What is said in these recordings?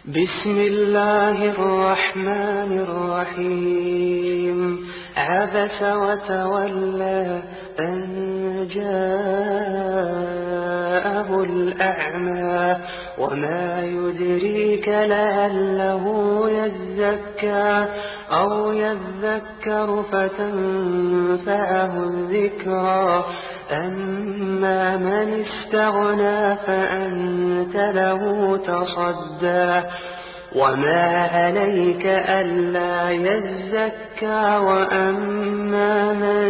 بسم الله الرحمن الرحيم عبس وتولى أن جاءه الأعمى وما يدريك لعله يزكى أو يذكر فتنفعه الذكرى أما من استغنى فأنت له تصدى وما عليك ألا يزكى وأما من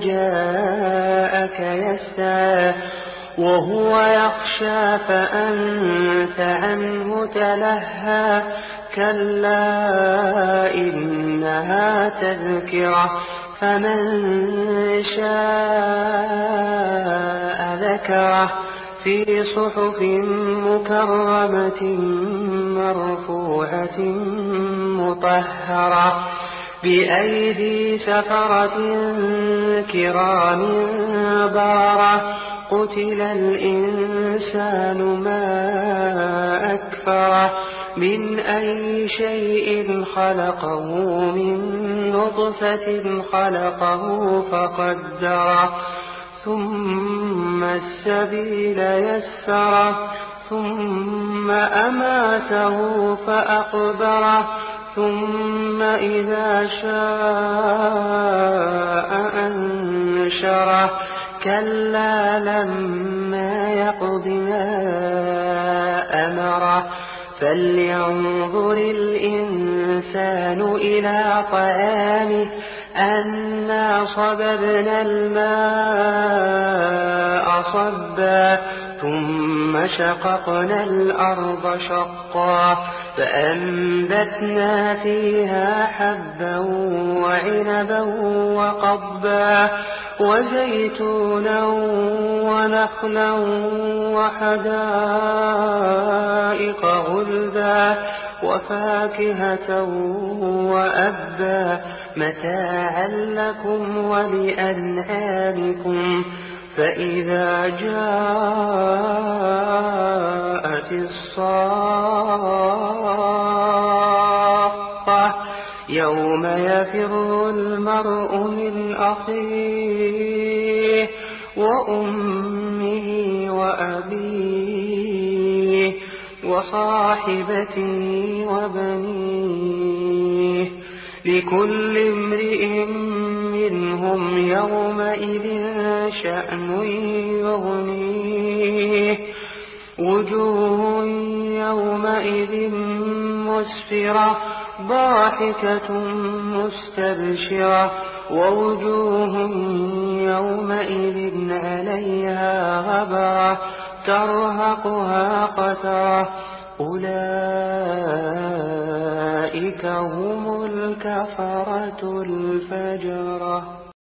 جاءك يسعى وهو يخشى فأنت عنه تلهى كلا إنها تذكرة فمن شاء ذكره في صحف مكرمة مرفوعة مطهرة بأيدي سفرة كرام بررة قتل الإنسان ما أكفره من أي شيء خلقه من نطفة خلقه فقدره ثم السبيل يسره ثم أماته فأقبره ثم إذا شاء أنشره كلا لما يقض ما أمره فلينظر الإنسان إلى طعامه أنا صببنا الماء صبا ثم شققنا الأرض شقا فأنبتنا فيها حبا وعنبا وقضبا وزيتونا ونخلا وحدائق غلبا وفاكهة وأبا متاعا لكم ولأنعامكم فإذا جاءت الصاخة يوم يفر المرء من أخيه وأمه وأبيه وصاحبته وبنيه لكل امرئ منهم يومئذ شأن يغنيه وجوه يومئذ مسفرة ضاحكة مستبشرة ووجوه يومئذ عليها غبرة ترهقها قترة أولئك هم الكفرة الفجرة.